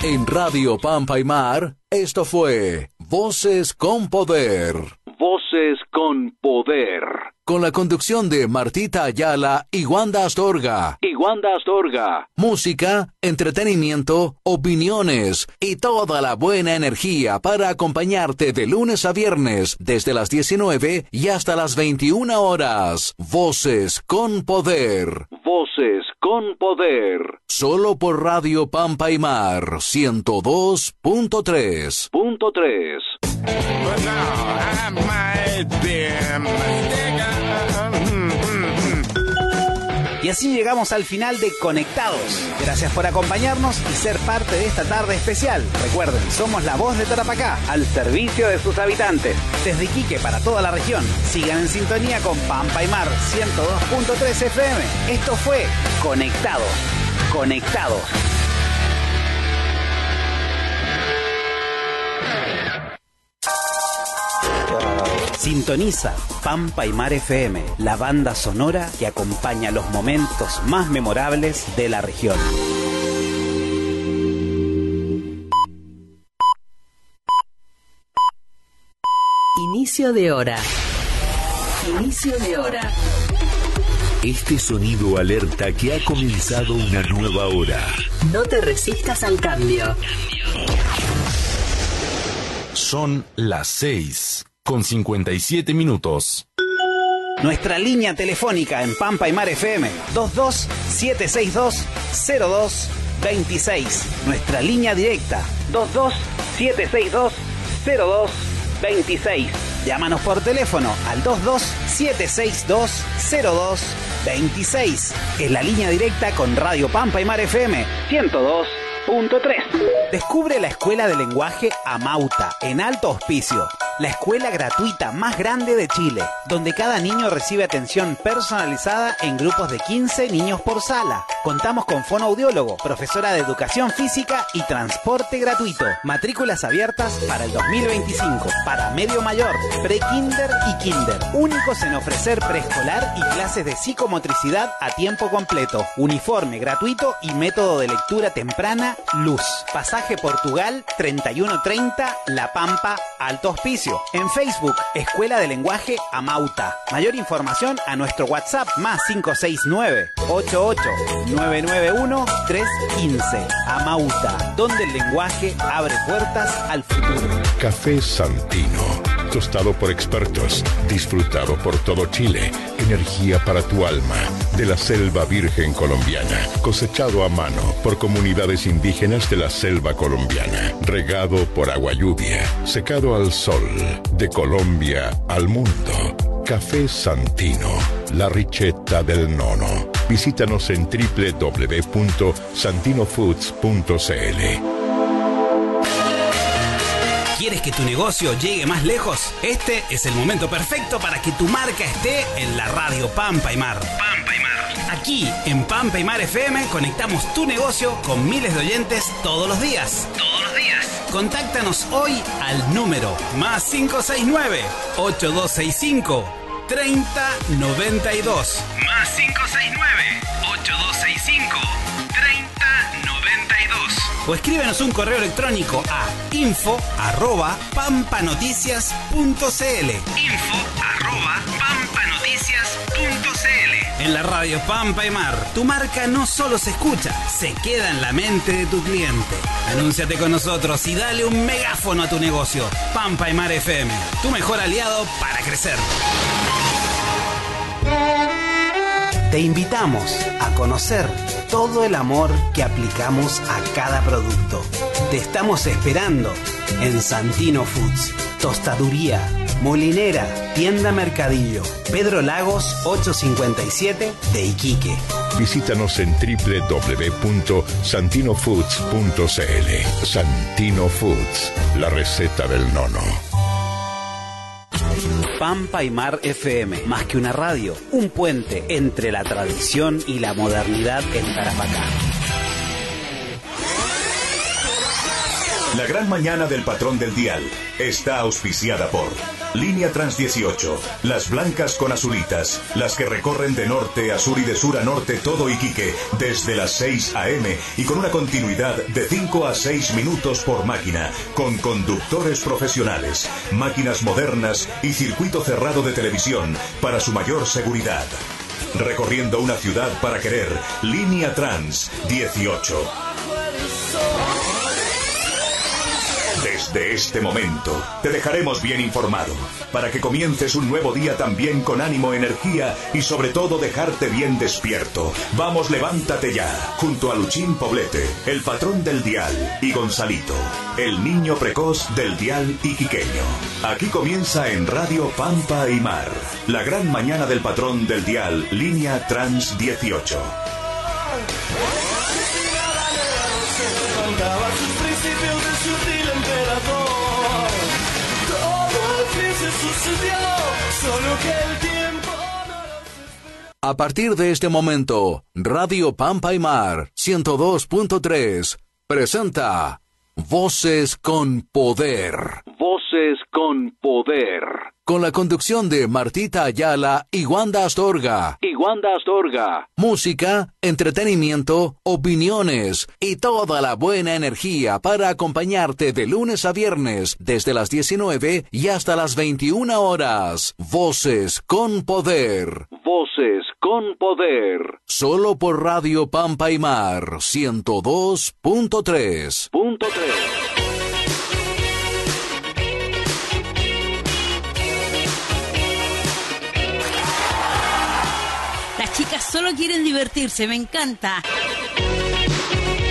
En Radio Pampa y Mar, esto fue Voces con Poder. Voces con Poder. Con la conducción de Martita Ayala y Wanda Astorga. Música, entretenimiento, opiniones y toda la buena energía para acompañarte de lunes a viernes desde las 19 y hasta las 21 horas. Voces con Poder. Voces con Poder. Solo por Radio Pampa y Mar 102.3. But now I might be mistaken. Y así llegamos al final de Conectados. Gracias por acompañarnos y ser parte de esta tarde especial. Recuerden, somos la voz de Tarapacá, al servicio de sus habitantes. Desde Iquique para toda la región. Sigan en sintonía con Pampa y Mar 102.3 FM. Esto fue Conectados. Sintoniza Pampa y Mar FM, la banda sonora que acompaña los momentos más memorables de la región. Inicio de hora. Este sonido alerta que ha comenzado una nueva hora. No te resistas al cambio. Son las 6:57. Nuestra línea telefónica en Pampa y Mar FM, 22-762-0226. Nuestra línea directa, 22-762-0226. Llámanos por teléfono al 22-762-0226. Es la línea directa con Radio Pampa y Mar FM 102.3. Descubre la Escuela de Lenguaje Amauta, en Alto Hospicio. La escuela gratuita más grande de Chile, donde cada niño recibe atención personalizada en grupos de 15 niños por sala. Contamos con fonoaudiólogo, profesora de educación física y transporte gratuito. Matrículas abiertas para el 2025, para medio mayor, pre-kinder y kinder. Únicos en ofrecer preescolar y clases de psicomotricidad a tiempo completo. Uniforme gratuito y método de lectura temprana Luz. Pasaje Portugal 3130 La Pampa, Alto Hospicio. En Facebook, Escuela de Lenguaje Amauta. Mayor información a nuestro WhatsApp +569 88-991-315. Amauta, donde el lenguaje abre puertas al futuro. Café Santino, tostado por expertos, disfrutado por todo Chile. Energía para tu alma, de la selva virgen colombiana, cosechado a mano por comunidades indígenas de la selva colombiana, regado por agua lluvia, secado al sol, de Colombia al mundo. Café Santino, la ricetta del nono. Visítanos en www.santinofoods.cl. ¿Quieres que tu negocio llegue más lejos? Este es el momento perfecto para que tu marca esté en la radio Pampa y Mar. Aquí, en Pampa y Mar FM, conectamos tu negocio con miles de oyentes todos los días. Contáctanos hoy al número +569 8265 3092. +569 8265 3092. O escríbenos un correo electrónico a info@pampanoticias.cl. En la radio Pampa y Mar, tu marca no solo se escucha, se queda en la mente de tu cliente. Anúnciate con nosotros y dale un megáfono a tu negocio. Pampa y Mar FM, tu mejor aliado para crecer. Te invitamos a conocer todo el amor que aplicamos a cada producto. Te estamos esperando en Santino Foods, Tostaduría, Molinera, Tienda Mercadillo, Pedro Lagos 857 de Iquique. Visítanos en www.santinofoods.cl. Santino Foods, la receta del nono. Pampa y Mar FM, más que una radio, un puente entre la tradición y la modernidad en Tarapacá. La gran mañana del patrón del dial está auspiciada por Línea Trans 18, las blancas con azulitas, las que recorren de norte a sur y de sur a norte todo Iquique desde las 6 a.m. y con una continuidad de 5 a 6 minutos por máquina, con conductores profesionales, máquinas modernas y circuito cerrado de televisión para su mayor seguridad. Recorriendo una ciudad para querer, Línea Trans 18. Desde este momento te dejaremos bien informado para que comiences un nuevo día también con ánimo, energía y sobre todo dejarte bien despierto. Vamos, levántate ya, junto a Luchín Poblete, el patrón del dial, y Gonzalito, el niño precoz del dial iquiqueño. Aquí comienza en Radio Pampa y Mar, la gran mañana del patrón del dial, Línea Trans 18. A partir de este momento, Radio Pampa y Mar 102.3 presenta Voces con Poder. Voces con Poder. Con la conducción de Martita Ayala y Wanda Astorga. Música, entretenimiento, opiniones y toda la buena energía para acompañarte de lunes a viernes desde las 19 y hasta las 21 horas. Voces con Poder. Voces con Poder. Solo por Radio Pampa y Mar 102.3. Las chicas solo quieren divertirse, me encanta.